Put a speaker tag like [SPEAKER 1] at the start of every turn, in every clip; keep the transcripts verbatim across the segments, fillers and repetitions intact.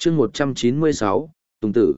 [SPEAKER 1] chương một trăm chín mươi sáu, Tùng Tử.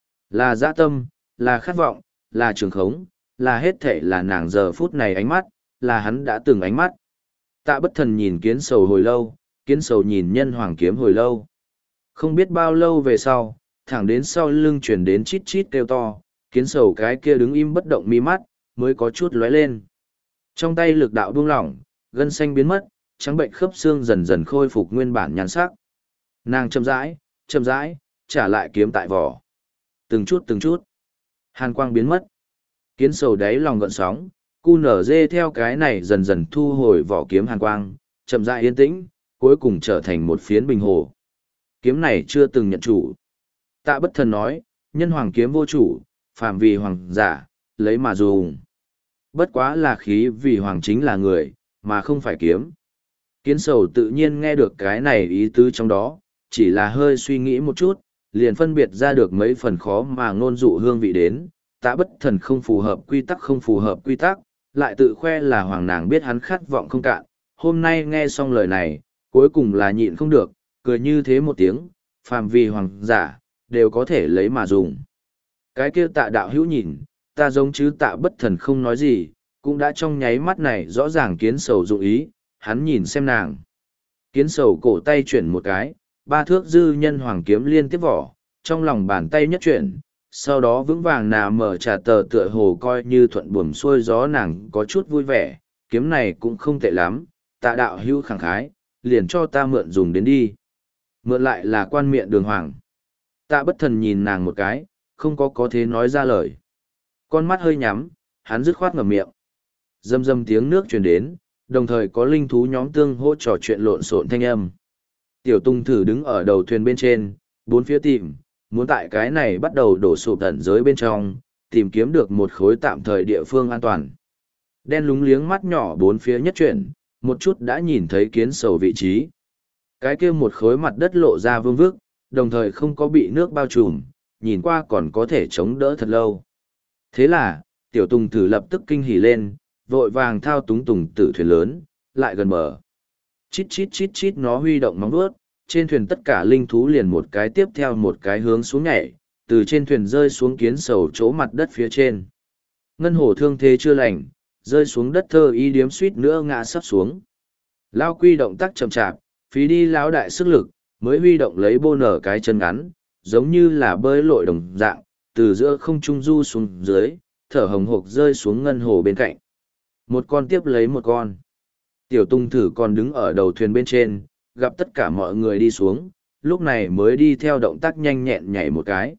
[SPEAKER 1] Là dã tâm, là khát vọng, là trường khống, là hết thể là nàng giờ phút này ánh mắt, là hắn đã từng ánh mắt. Tạ bất thần nhìn kiến sầu hồi lâu, kiến sầu nhìn nhân hoàng kiếm hồi lâu. Không biết bao lâu về sau, thẳng đến sau lưng chuyển đến chít chít kêu to, kiến sầu cái kia đứng im bất động mi mắt, mới có chút lóe lên. Trong tay lực đạo buông lỏng, gân xanh biến mất, trắng bệnh khớp xương dần dần khôi phục nguyên bản nhan sắc. Nàng chậm rãi, chậm rãi, trả lại kiếm tại vỏ. Từng chút từng chút. Hàn quang biến mất. Kiến sầu đáy lòng gợn sóng, cu nở dê theo cái này dần dần thu hồi vỏ kiếm hàn quang, chậm rãi yên tĩnh, cuối cùng trở thành một phiến bình hồ. Kiếm này chưa từng nhận chủ. Tạ bất thần nói, nhân hoàng kiếm vô chủ, phàm vì hoàng giả, lấy mà dùng. Bất quá là khí vì hoàng chính là người, mà không phải kiếm. Kiến sầu tự nhiên nghe được cái này ý tứ trong đó, chỉ là hơi suy nghĩ một chút, liền phân biệt ra được mấy phần khó mà ngôn dụ hương vị đến. Tạ bất thần không phù hợp quy tắc không phù hợp quy tắc, lại tự khoe là hoàng nàng biết hắn khát vọng không cạn. Hôm nay nghe xong lời này, cuối cùng là nhịn không được, cười như thế một tiếng, phàm vì hoàng giả, đều có thể lấy mà dùng. Cái kia tạ đạo hữu nhìn, ta giống chứ tạ bất thần không nói gì, cũng đã trong nháy mắt này rõ ràng kiến sầu dụng ý, hắn nhìn xem nàng. Kiến sầu cổ tay chuyển một cái, ba thước dư nhân hoàng kiếm liên tiếp vỏ, trong lòng bàn tay nhất chuyển, sau đó vững vàng nà mở trà tờ tựa hồ coi như thuận buồm xuôi gió nàng có chút vui vẻ, kiếm này cũng không tệ lắm, tạ đạo hữu khẳng khái, liền cho ta mượn dùng đến đi. Mượn lại là quan miệng đường hoàng. Tạ bất thần nhìn nàng một cái, không có có thế nói ra lời. Con mắt hơi nhắm, hắn dứt khoát ngậm miệng. Dâm dâm tiếng nước truyền đến, đồng thời có linh thú nhóm tương hỗ trò chuyện lộn xộn thanh âm. Tiểu Tung thử đứng ở đầu thuyền bên trên, bốn phía tìm, muốn tại cái này bắt đầu đổ sụp tận giới bên trong, tìm kiếm được một khối tạm thời địa phương an toàn. Đen lúng liếng mắt nhỏ bốn phía nhất chuyển, một chút đã nhìn thấy kiến sầu vị trí. Cái kia một khối mặt đất lộ ra vương vức, đồng thời không có bị nước bao trùm, nhìn qua còn có thể chống đỡ thật lâu. Thế là, tiểu Tùng thử lập tức kinh hỉ lên, vội vàng thao túng tùng tử thuyền lớn, lại gần bờ. Chít chít chít chít nó huy động móng vuốt, trên thuyền tất cả linh thú liền một cái tiếp theo một cái hướng xuống nhảy, từ trên thuyền rơi xuống kiến sầu chỗ mặt đất phía trên. Ngân hổ thương thế chưa lành, rơi xuống đất thơ y điếm suýt nữa ngã sắp xuống. Lao quy động tác chậm chạp, phí đi lão đại sức lực, mới huy động lấy bô nở cái chân ngắn, giống như là bơi lội đồng dạng, từ giữa không trung du xuống dưới, thở hồng hộc rơi xuống ngân hồ bên cạnh. Một con tiếp lấy một con. Tiểu Tung thử còn đứng ở đầu thuyền bên trên, gặp tất cả mọi người đi xuống, lúc này mới đi theo động tác nhanh nhẹn nhảy một cái.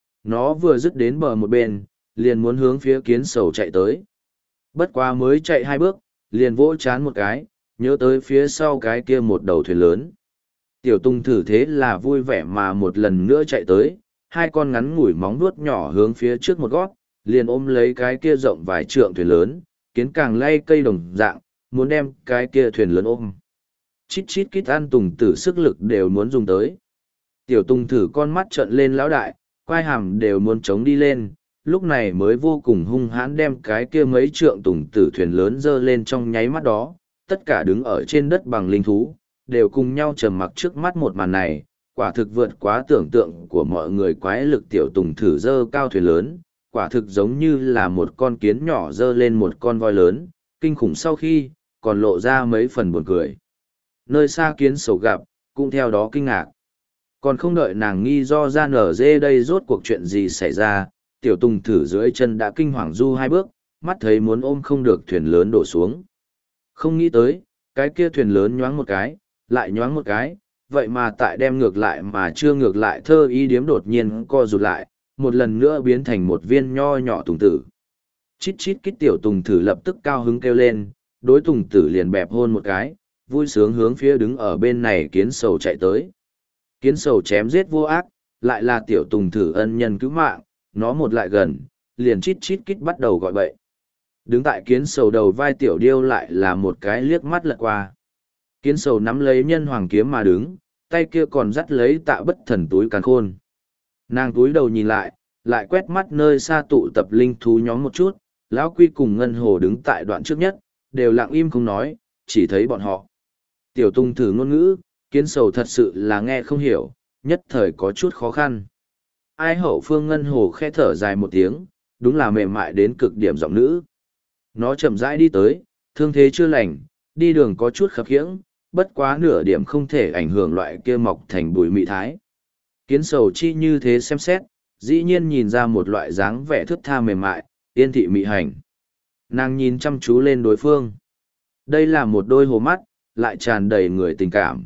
[SPEAKER 1] Nó vừa dứt đến bờ một bên, liền muốn hướng phía kiến sầu chạy tới. Bất quá mới chạy hai bước, liền vỗ chán một cái, nhớ tới phía sau cái kia một đầu thuyền lớn. Tiểu Tung thử thế là vui vẻ mà một lần nữa chạy tới, hai con ngắn ngủi móng vuốt nhỏ hướng phía trước một gót, liền ôm lấy cái kia rộng vài trượng thuyền lớn, kiến càng lay cây đồng dạng, muốn đem cái kia thuyền lớn ôm. Chít chít kít ăn Tùng tử sức lực đều muốn dùng tới. Tiểu Tùng thử con mắt trợn lên lão đại, quai hàm đều muốn chống đi lên, lúc này mới vô cùng hung hãn đem cái kia mấy trượng Tùng tử thuyền lớn dơ lên trong nháy mắt đó, tất cả đứng ở trên đất bằng linh thú, đều cùng nhau trầm mặc trước mắt một màn này, quả thực vượt quá tưởng tượng của mọi người. Quái lực tiểu Tùng thử dơ cao thuyền lớn, quả thực giống như là một con kiến nhỏ dơ lên một con voi lớn, kinh khủng sau khi, còn lộ ra mấy phần buồn cười. Nơi xa kiến sầu gặp, cũng theo đó kinh ngạc. Còn không đợi nàng nghi do ra nở dê đây rốt cuộc chuyện gì xảy ra, tiểu Tùng thử dưới chân đã kinh hoàng du hai bước, mắt thấy muốn ôm không được thuyền lớn đổ xuống. Không nghĩ tới, cái kia thuyền lớn nhoáng một cái, lại nhoáng một cái, vậy mà tại đem ngược lại mà chưa ngược lại thơ y điếm đột nhiên co rụt lại, một lần nữa biến thành một viên nho nhỏ Tùng tử. Chít chít kít tiểu Tùng thử lập tức cao hứng kêu lên, đối Tùng tử liền bẹp hôn một cái, vui sướng hướng phía đứng ở bên này kiến sầu chạy tới. Kiến sầu chém giết vô ác, lại là tiểu Tùng thử ân nhân cứu mạng, nó một lại gần, liền chít chít kít bắt đầu gọi bậy. Đứng tại kiến sầu đầu vai tiểu điêu lại là một cái liếc mắt lật qua. Kiến sầu nắm lấy nhân hoàng kiếm mà đứng, tay kia còn dắt lấy tạ bất thần túi càn khôn. Nàng túi đầu nhìn lại, lại quét mắt nơi xa tụ tập linh thú nhóm một chút, lão quy cùng ngân hồ đứng tại đoạn trước nhất, đều lặng im không nói, chỉ thấy bọn họ. Tiểu Tung thử ngôn ngữ, kiến sầu thật sự là nghe không hiểu, nhất thời có chút khó khăn. Ai hậu phương ngân hồ khẽ thở dài một tiếng, đúng là mềm mại đến cực điểm giọng nữ. Nó chậm rãi đi tới, thương thế chưa lành, đi đường có chút khập khiễng, bất quá nửa điểm không thể ảnh hưởng loại kia mọc thành bụi mị thái. Kiến sầu chi như thế xem xét, dĩ nhiên nhìn ra một loại dáng vẻ thướt tha mềm mại, yên thị mị hành. Nàng nhìn chăm chú lên đối phương. Đây là một đôi hồ mắt, lại tràn đầy người tình cảm.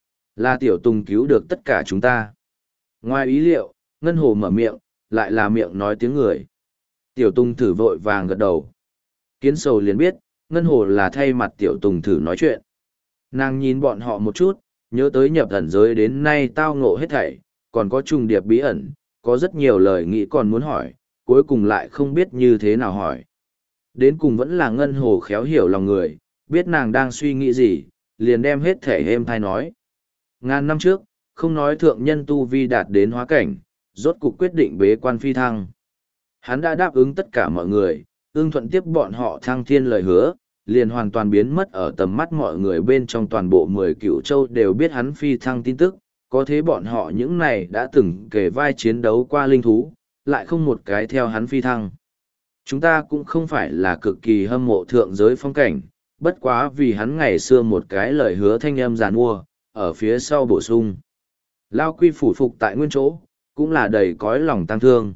[SPEAKER 1] Là Tiểu Tùng cứu được tất cả chúng ta. Ngoài ý liệu, Ngân Hồ mở miệng, lại là miệng nói tiếng người. Tiểu Tùng thử vội vàng gật đầu. Kiến sầu liền biết, Ngân Hồ là thay mặt Tiểu Tùng thử nói chuyện. Nàng nhìn bọn họ một chút, nhớ tới nhập ẩn giới đến nay tao ngộ hết thảy, còn có trùng điệp bí ẩn, có rất nhiều lời nghĩ còn muốn hỏi, cuối cùng lại không biết như thế nào hỏi. Đến cùng vẫn là Ngân Hồ khéo hiểu lòng người, biết nàng đang suy nghĩ gì, liền đem hết thể êm thai nói. Ngàn năm trước, không nói thượng nhân tu vi đạt đến hóa cảnh, rốt cục quyết định bế quan phi thăng. Hắn đã đáp ứng tất cả mọi người, ưng thuận tiếp bọn họ thăng thiên lời hứa, liền hoàn toàn biến mất ở tầm mắt mọi người bên trong toàn bộ mười cựu châu đều biết hắn phi thăng tin tức, có thế bọn họ những này đã từng kể vai chiến đấu qua linh thú, lại không một cái theo hắn phi thăng. Chúng ta cũng không phải là cực kỳ hâm mộ thượng giới phong cảnh, bất quá vì hắn ngày xưa một cái lời hứa thanh âm giàn mua, ở phía sau bổ sung. Lao Quy phủ phục tại nguyên chỗ, cũng là đầy cõi lòng tăng thương.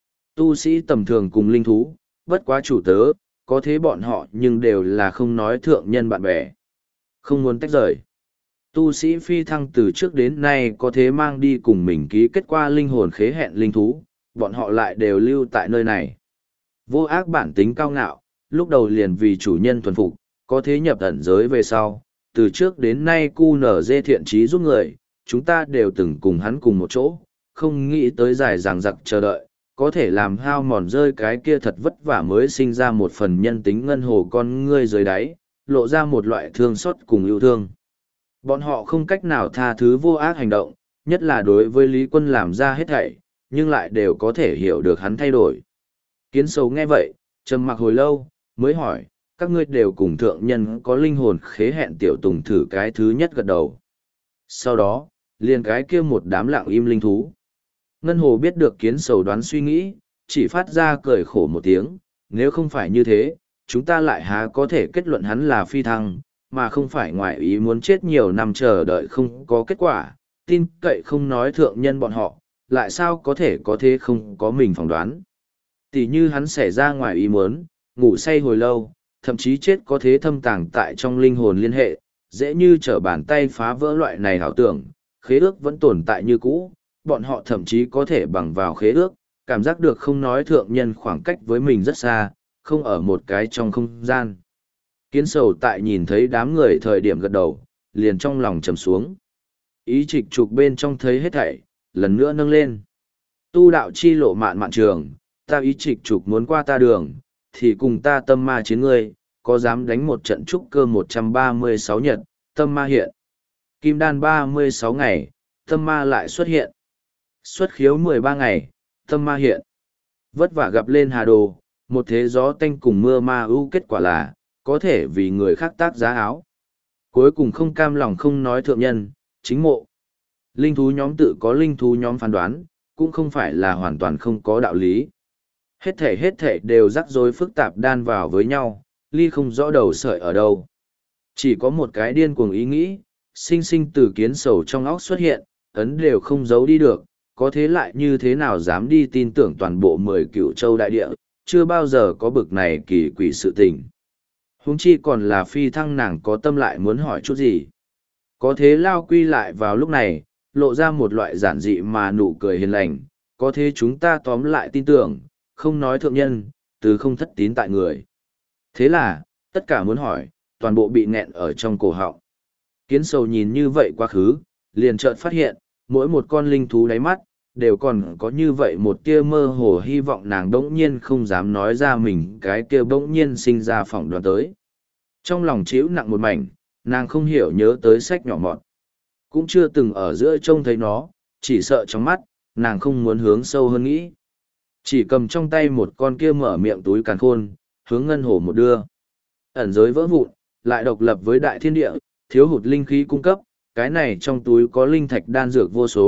[SPEAKER 1] Tu sĩ tầm thường cùng linh thú, bất quá chủ tớ, có thế bọn họ nhưng đều là không nói thượng nhân bạn bè. Không muốn tách rời. Tu sĩ phi thăng từ trước đến nay có thế mang đi cùng mình ký kết qua linh hồn khế hẹn linh thú, bọn họ lại đều lưu tại nơi này. Vô ác bản tính cao ngạo, lúc đầu liền vì chủ nhân thuần phục, có thế nhập ẩn giới về sau, từ trước đến nay cu nở dê thiện trí giúp người, chúng ta đều từng cùng hắn cùng một chỗ, không nghĩ tới dài dằng dặc chờ đợi, có thể làm hao mòn rơi cái kia thật vất vả mới sinh ra một phần nhân tính ngân hồ con ngươi dưới đáy, lộ ra một loại thương xót cùng yêu thương. Bọn họ không cách nào tha thứ vô ác hành động, nhất là đối với Lý Quân làm ra hết thảy, nhưng lại đều có thể hiểu được hắn thay đổi. Kiến sầu nghe vậy, trầm mặc hồi lâu, mới hỏi, các ngươi đều cùng thượng nhân có linh hồn khế hẹn Tiểu Tùng thử cái thứ nhất gật đầu. Sau đó, liền cái kia một đám lặng im linh thú. Ngân Hồ biết được kiến sầu đoán suy nghĩ, chỉ phát ra cười khổ một tiếng, nếu không phải như thế, chúng ta lại há có thể kết luận hắn là phi thăng, mà không phải ngoại ý muốn chết nhiều năm chờ đợi không có kết quả, tin cậy không nói thượng nhân bọn họ, lại sao có thể có thế không có mình phỏng đoán. Tỷ như hắn xảy ra ngoài ý muốn, ngủ say hồi lâu, thậm chí chết có thế thâm tàng tại trong linh hồn liên hệ, dễ như trở bàn tay phá vỡ loại này ảo tưởng, khế ước vẫn tồn tại như cũ, bọn họ thậm chí có thể bằng vào khế ước, cảm giác được không nói thượng nhân khoảng cách với mình rất xa, không ở một cái trong không gian. Kiến sầu tại nhìn thấy đám người thời điểm gật đầu, liền trong lòng trầm xuống. Ý trịch trục bên trong thấy hết thảy, lần nữa nâng lên. Tu đạo chi lộ mạn mạn trường, ta ý trịch trục muốn qua ta đường, thì cùng ta tâm ma chiến ngươi, có dám đánh một trận trúc cơ một trăm ba mươi sáu nhật, tâm ma hiện. Kim đan ba mươi sáu ngày, tâm ma lại xuất hiện. Xuất khiếu mười ba ngày, tâm ma hiện. Vất vả gặp lên hà đồ, một thế gió tanh cùng mưa ma ưu kết quả là, có thể vì người khác tác giá áo. Cuối cùng không cam lòng không nói thượng nhân, chính mộ. Linh thú nhóm tự có linh thú nhóm phán đoán, cũng không phải là hoàn toàn không có đạo lý. Hết thể hết thể đều rắc rối phức tạp đan vào với nhau, ly không rõ đầu sợi ở đâu. Chỉ có một cái điên cuồng ý nghĩ, sinh sinh từ kiến sầu trong óc xuất hiện, ấn đều không giấu đi được, có thế lại như thế nào dám đi tin tưởng toàn bộ mười cựu châu đại địa, chưa bao giờ có bực này kỳ quỷ sự tình. Huống chi còn là phi thăng nàng có tâm lại muốn hỏi chút gì. Có thế Lao Quy lại vào lúc này, lộ ra một loại giản dị mà nụ cười hiền lành, có thế chúng ta tóm lại tin tưởng, không nói thượng nhân, từ không thất tín tại người. Thế là, tất cả muốn hỏi, toàn bộ bị nghẹn ở trong cổ họng. Kiến sầu nhìn như vậy quá khứ, liền chợt phát hiện, mỗi một con linh thú đáy mắt, đều còn có như vậy một tia mơ hồ hy vọng nàng đỗng nhiên không dám nói ra mình cái kia bỗng nhiên sinh ra phỏng đoán tới. Trong lòng chịu nặng một mảnh, nàng không hiểu nhớ tới sách nhỏ mọt. Cũng chưa từng ở giữa trông thấy nó, chỉ sợ trong mắt, nàng không muốn hướng sâu hơn nghĩ. Chỉ cầm trong tay một con kia mở miệng túi càn khôn, hướng ngân hồ một đưa. Ẩn giới vỡ vụn, lại độc lập với đại thiên địa, thiếu hụt linh khí cung cấp, cái này trong túi có linh thạch đan dược vô số,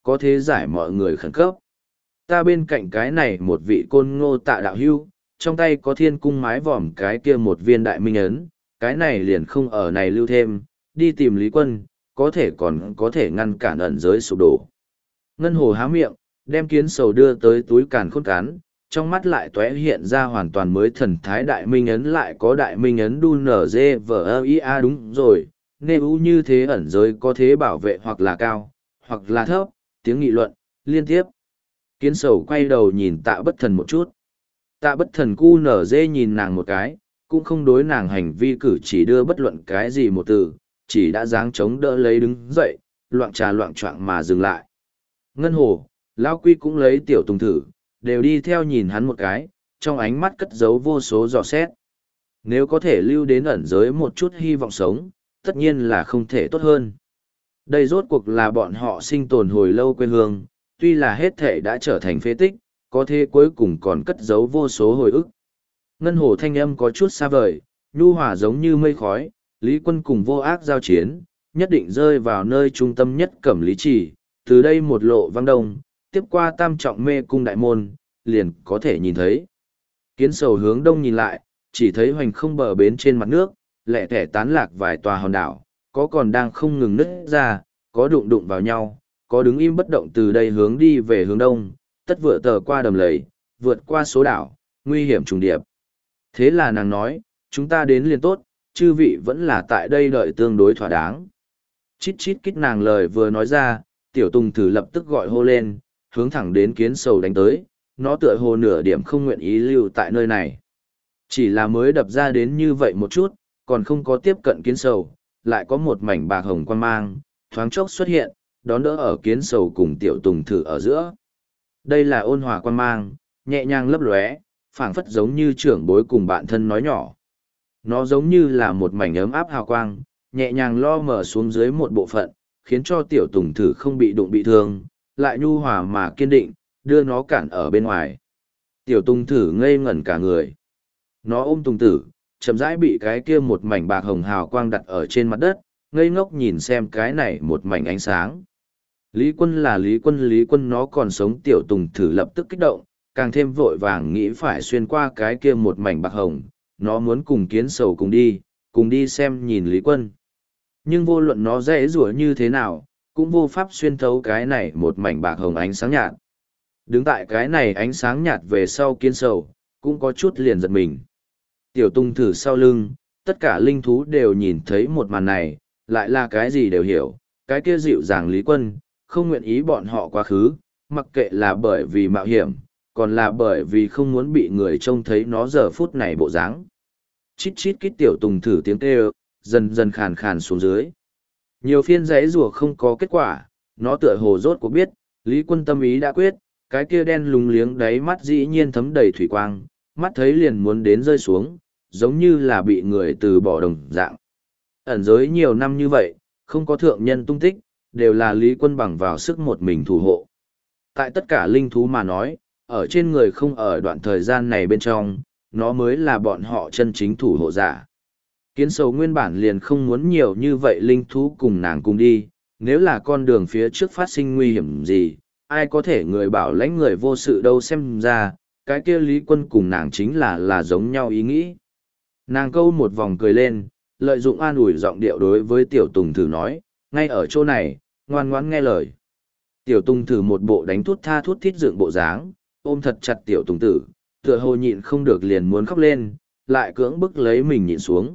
[SPEAKER 1] có thế giải mọi người khẩn cấp. Ta bên cạnh cái này một vị côn ngô tạ đạo hưu, trong tay có thiên cung mái vòm cái kia một viên đại minh ấn, cái này liền không ở này lưu thêm, đi tìm Lý Quân, có thể còn có thể ngăn cản ẩn giới sụp đổ. Ngân Hồ há miệng, đem kiến sầu đưa tới túi càn khôn cán, trong mắt lại tóe hiện ra hoàn toàn mới thần thái đại minh ấn, lại có đại minh ấn đu nở dê vờ ơ ý a đúng rồi, nê u như thế ẩn giới có thế bảo vệ hoặc là cao, hoặc là thấp, tiếng nghị luận, liên tiếp. Kiến sầu quay đầu nhìn tạ bất thần một chút. Tạ bất thần cu nở dê nhìn nàng một cái, cũng không đối nàng hành vi cử chỉ đưa bất luận cái gì một từ, chỉ đã dáng chống đỡ lấy đứng dậy, loạn trà loạn choạng mà dừng lại. Ngân Hồ, Lao Quy cũng lấy tiểu tùng thử, đều đi theo nhìn hắn một cái, trong ánh mắt cất giấu vô số dò xét. Nếu có thể lưu đến ẩn giới một chút hy vọng sống, tất nhiên là không thể tốt hơn. Đây rốt cuộc là bọn họ sinh tồn hồi lâu quê hương, tuy là hết thể đã trở thành phế tích, có thế cuối cùng còn cất giấu vô số hồi ức. Ngân Hồ thanh âm có chút xa vời, nhu hòa giống như mây khói, Lý Quân cùng vô ác giao chiến, nhất định rơi vào nơi trung tâm nhất Cẩm Lý Trì, từ đây một lộ văng đông, tiếp qua tam trọng mê cung đại môn, liền có thể nhìn thấy. Kiến sầu hướng đông nhìn lại, chỉ thấy hoành không bờ bến trên mặt nước, lẻ tẻ tán lạc vài tòa hòn đảo, có còn đang không ngừng nứt ra, có đụng đụng vào nhau, có đứng im bất động từ đây hướng đi về hướng đông, tất vựa tờ qua đầm lầy, vượt qua số đảo, nguy hiểm trùng điệp. Thế là nàng nói, chúng ta đến liền tốt, chư vị vẫn là tại đây đợi tương đối thỏa đáng. Chít chít kít nàng lời vừa nói ra, tiểu tùng thử lập tức gọi hô lên, hướng thẳng đến kiến sầu đánh tới, nó tựa hồ nửa điểm không nguyện ý lưu tại nơi này. Chỉ là mới đập ra đến như vậy một chút, còn không có tiếp cận kiến sầu, lại có một mảnh bạc hồng quan mang, thoáng chốc xuất hiện, đón đỡ ở kiến sầu cùng tiểu tùng thử ở giữa. Đây là ôn hòa quan mang, nhẹ nhàng lấp lóe, phảng phất giống như trưởng bối cùng bạn thân nói nhỏ. Nó giống như là một mảnh ấm áp hào quang, nhẹ nhàng lo mở xuống dưới một bộ phận, khiến cho tiểu tùng thử không bị đụng bị thương, lại nhu hòa mà kiên định, đưa nó cản ở bên ngoài. Tiểu tùng thử ngây ngẩn cả người. Nó ôm tùng tử, chậm rãi bị cái kia một mảnh bạc hồng hào quang đặt ở trên mặt đất, ngây ngốc nhìn xem cái này một mảnh ánh sáng. Lý Quân là Lý Quân Lý Quân nó còn sống tiểu tùng thử lập tức kích động, càng thêm vội vàng nghĩ phải xuyên qua cái kia một mảnh bạc hồng, nó muốn cùng kiến sầu cùng đi, cùng đi xem nhìn Lý Quân. Nhưng vô luận nó dễ rủa như thế nào, cũng vô pháp xuyên thấu cái này một mảnh bạc hồng ánh sáng nhạt. Đứng tại cái này ánh sáng nhạt về sau kiến sầu, cũng có chút liền giật mình. Tiểu tùng thử sau lưng, tất cả linh thú đều nhìn thấy một màn này, lại là cái gì đều hiểu, cái kia dịu dàng Lý Quân, không nguyện ý bọn họ quá khứ, mặc kệ là bởi vì mạo hiểm, còn là bởi vì không muốn bị người trông thấy nó giờ phút này bộ dáng. Chít chít kít tiểu tùng thử tiếng kêu, dần dần khàn khàn xuống dưới. Nhiều phiên giấy rùa không có kết quả, nó tựa hồ rốt cuộc biết, Lý Quân tâm ý đã quyết, cái kia đen lúng liếng đáy mắt dĩ nhiên thấm đầy thủy quang, mắt thấy liền muốn đến rơi xuống, giống như là bị người từ bỏ đồng dạng. Ẩn giới nhiều năm như vậy, không có thượng nhân tung tích, đều là Lý Quân bằng vào sức một mình thủ hộ. Tại tất cả linh thú mà nói, ở trên người không ở đoạn thời gian này bên trong, nó mới là bọn họ chân chính thủ hộ giả. Kiến sầu nguyên bản liền không muốn nhiều như vậy linh thú cùng nàng cùng đi, nếu là con đường phía trước phát sinh nguy hiểm gì, ai có thể người bảo lãnh người vô sự đâu xem ra, cái kia Lý Quân cùng nàng chính là là giống nhau ý nghĩ. Nàng câu một vòng cười lên, lợi dụng an ủi giọng điệu đối với tiểu tùng thử nói, ngay ở chỗ này, ngoan ngoãn nghe lời. Tiểu tùng thử một bộ đánh thút tha thút thít dựng bộ dáng, ôm thật chặt tiểu tùng tử, tựa hồ nhịn không được liền muốn khóc lên, lại cưỡng bức lấy mình nhịn xuống.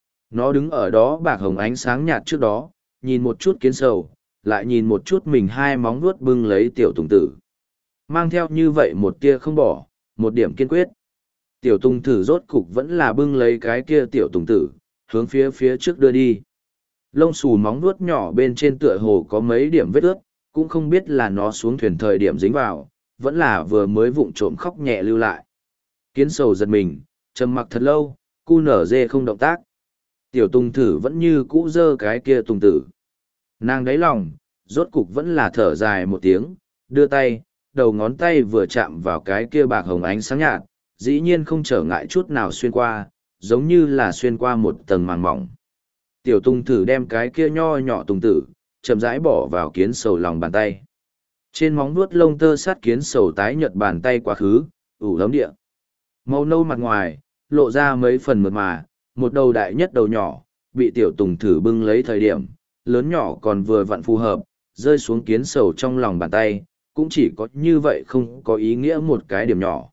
[SPEAKER 1] Nó đứng ở đó bạc hồng ánh sáng nhạt trước đó, nhìn một chút kiến sầu, lại nhìn một chút mình hai móng vuốt bưng lấy tiểu tùng tử. Mang theo như vậy một tia không bỏ, một điểm kiên quyết. Tiểu tùng tử rốt cục vẫn là bưng lấy cái kia tiểu tùng tử, hướng phía phía trước đưa đi. Lông xù móng vuốt nhỏ bên trên tựa hồ có mấy điểm vết ướt, cũng không biết là nó xuống thuyền thời điểm dính vào, vẫn là vừa mới vụng trộm khóc nhẹ lưu lại. Kiến sầu giật mình, trầm mặc thật lâu, cu nở dê không động tác. Tiểu tùng thử vẫn như cũ dơ cái kia tùng tử. Nàng đáy lòng, rốt cục vẫn là thở dài một tiếng, đưa tay, đầu ngón tay vừa chạm vào cái kia bạc hồng ánh sáng nhạt, dĩ nhiên không trở ngại chút nào xuyên qua, giống như là xuyên qua một tầng màng mỏng. Tiểu tùng thử đem cái kia nho nhỏ tùng tử, chậm rãi bỏ vào kiến sầu lòng bàn tay. Trên móng vuốt lông tơ sát kiến sầu tái nhợt bàn tay quá khứ, ủ lấm địa. Màu nâu mặt ngoài, lộ ra mấy phần mượt mà, một đầu đại nhất đầu nhỏ, bị tiểu tùng thử bưng lấy thời điểm, lớn nhỏ còn vừa vặn phù hợp, rơi xuống kiến sầu trong lòng bàn tay, cũng chỉ có như vậy không có ý nghĩa một cái điểm nhỏ.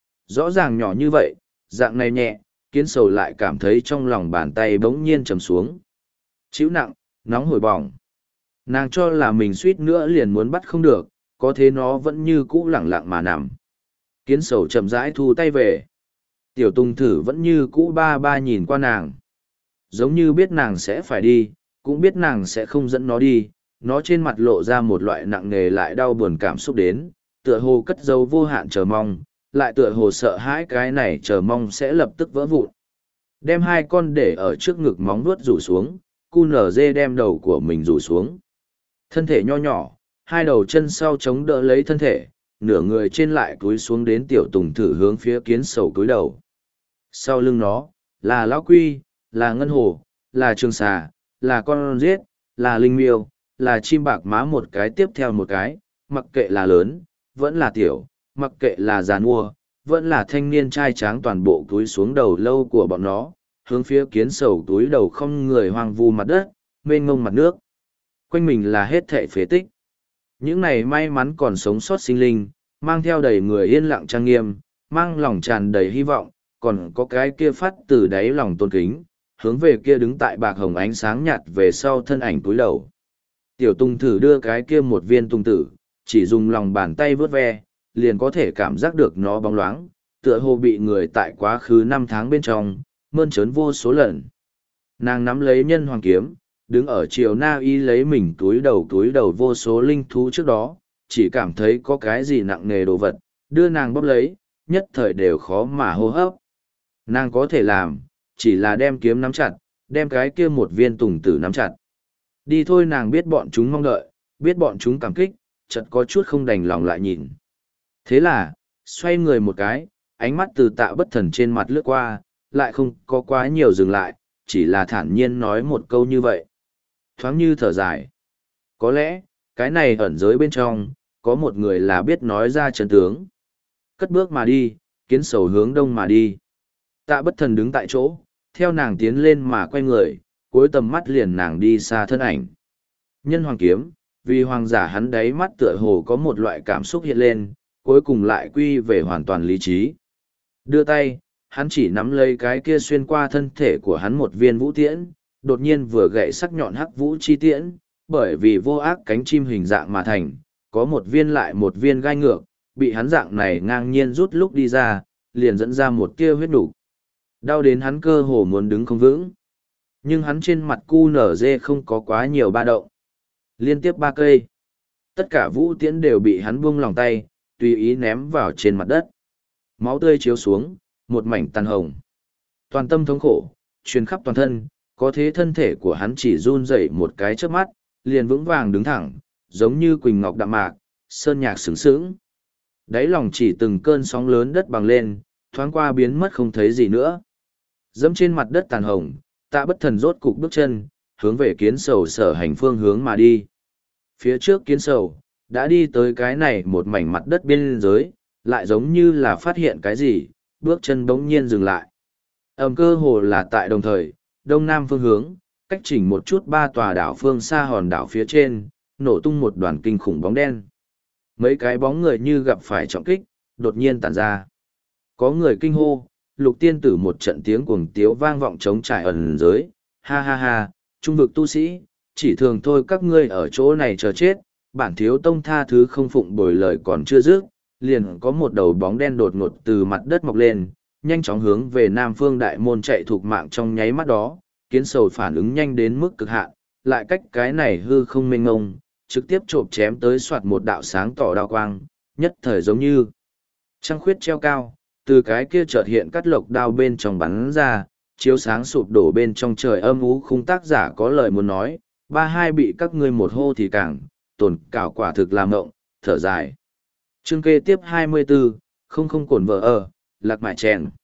[SPEAKER 1] Rõ ràng nhỏ như vậy, dạng này nhẹ, kiến sầu lại cảm thấy trong lòng bàn tay bỗng nhiên trầm xuống. Chịu nặng, nóng hổi bỏng. Nàng cho là mình suýt nữa liền muốn bắt không được, có thế nó vẫn như cũ lẳng lặng mà nằm. Kiến sầu chậm rãi thu tay về. Tiểu tùng thử vẫn như cũ ba ba nhìn qua nàng. Giống như biết nàng sẽ phải đi, cũng biết nàng sẽ không dẫn nó đi. Nó trên mặt lộ ra một loại nặng nề lại đau buồn cảm xúc đến, tựa hồ cất dấu vô hạn chờ mong, lại tựa hồ sợ hãi cái này chờ mong sẽ lập tức vỡ vụn. Đem hai con để ở trước ngực móng vuốt rủ xuống, cu nở dê đem đầu của mình rủ xuống. Thân thể nho nhỏ, hai đầu chân sau chống đỡ lấy thân thể, nửa người trên lại cúi xuống đến tiểu tùng thử hướng phía kiến sầu cúi đầu. Sau lưng nó, là lão quy, là ngân hồ, là trường xà, là con riết, là linh miêu, là chim bạc má một cái tiếp theo một cái, mặc kệ là lớn, vẫn là tiểu, mặc kệ là già nua, vẫn là thanh niên trai tráng, toàn bộ cúi xuống đầu lâu của bọn nó, hướng phía kiến sầu túi đầu không người hoang vu mặt đất, mênh ngông mặt nước. Quanh mình là hết thệ phế tích. Những này may mắn còn sống sót sinh linh, mang theo đầy người yên lặng trang nghiêm, mang lòng tràn đầy hy vọng, còn có cái kia phát từ đáy lòng tôn kính, hướng về kia đứng tại bạc hồng ánh sáng nhạt về sau thân ảnh túi đầu. Tiểu tùng thử đưa cái kia một viên tùng tử, chỉ dùng lòng bàn tay vớt ve, liền có thể cảm giác được nó bóng loáng, tựa hồ bị người tại quá khứ năm tháng bên trong, mơn trớn vô số lần. Nàng nắm lấy nhân hoàng kiếm, đứng ở chiều na y lấy mình túi đầu túi đầu vô số linh thú trước đó, chỉ cảm thấy có cái gì nặng nề đồ vật, đưa nàng bóp lấy, nhất thời đều khó mà hô hấp. Nàng có thể làm, chỉ là đem kiếm nắm chặt, đem cái kia một viên tùng tử nắm chặt. Đi thôi, nàng biết bọn chúng mong đợi, biết bọn chúng cảm kích, chợt có chút không đành lòng lại nhìn. Thế là, xoay người một cái, ánh mắt từ Tạ Bất Thần trên mặt lướt qua, lại không có quá nhiều dừng lại, chỉ là thản nhiên nói một câu như vậy. Thoáng như thở dài. Có lẽ, cái này ẩn giới bên trong, có một người là biết nói ra chân tướng. Cất bước mà đi, kiến sầu hướng đông mà đi. Tạ Bất Thần đứng tại chỗ, theo nàng tiến lên mà quay người, cuối tầm mắt liền nàng đi xa thân ảnh. Nhân hoàng kiếm, vì hoàng giả hắn đáy mắt tựa hồ có một loại cảm xúc hiện lên, cuối cùng lại quy về hoàn toàn lý trí. Đưa tay, hắn chỉ nắm lấy cái kia xuyên qua thân thể của hắn một viên vũ tiễn, đột nhiên vừa gậy sắc nhọn hắc vũ chi tiễn, bởi vì vô ác cánh chim hình dạng mà thành, có một viên lại một viên gai ngược, bị hắn dạng này ngang nhiên rút lúc đi ra, liền dẫn ra một tia huyết đủ. Đau đến hắn cơ hồ muốn đứng không vững. Nhưng hắn trên mặt cu nở dê không có quá nhiều ba động. Liên tiếp ba cây. Tất cả vũ tiễn đều bị hắn buông lòng tay, tùy ý ném vào trên mặt đất. Máu tươi chiếu xuống, một mảnh tàn hồng. Toàn tâm thống khổ, truyền khắp toàn thân, có thế thân thể của hắn chỉ run rẩy một cái chớp mắt, liền vững vàng đứng thẳng, giống như quỳnh ngọc đạm mạc, sơn nhạc sướng sướng. Đáy lòng chỉ từng cơn sóng lớn đất bằng lên, thoáng qua biến mất không thấy gì nữa. Dẫm trên mặt đất tàn hồng, Tạ Bất Thần rốt cục bước chân, hướng về kiến sầu sở hành phương hướng mà đi. Phía trước kiến sầu, đã đi tới cái này một mảnh mặt đất biên giới, lại giống như là phát hiện cái gì, bước chân bỗng nhiên dừng lại. Ẩm cơ hồ là tại đồng thời, đông nam phương hướng, cách chỉnh một chút ba tòa đảo phương xa hòn đảo phía trên, nổ tung một đoàn kinh khủng bóng đen. Mấy cái bóng người như gặp phải trọng kích, đột nhiên tản ra. Có người kinh hô, Lục tiên tử một trận tiếng cuồng tiếu vang vọng trống trải ẩn giới, ha ha ha, trung vực tu sĩ, chỉ thường thôi các ngươi ở chỗ này chờ chết, bản thiếu tông tha thứ không phụng bồi lời còn chưa dứt, liền có một đầu bóng đen đột ngột từ mặt đất mọc lên, nhanh chóng hướng về nam phương đại môn chạy thục mạng trong nháy mắt đó, kiến sầu phản ứng nhanh đến mức cực hạn, lại cách cái này hư không mênh ngông, trực tiếp chộp chém tới soạt một đạo sáng tỏ đạo quang, nhất thời giống như trăng khuyết treo cao, từ cái kia chợt hiện cắt lộc đao bên trong bắn ra, chiếu sáng sụp đổ bên trong trời âm ú. Khung tác giả có lời muốn nói, ba hai bị các ngươi một hô thì càng, tổn cảo quả thực làm mộng, thở dài. Chương kế tiếp hai mươi bốn, không không cổn vợ ở, lạc mại chèn.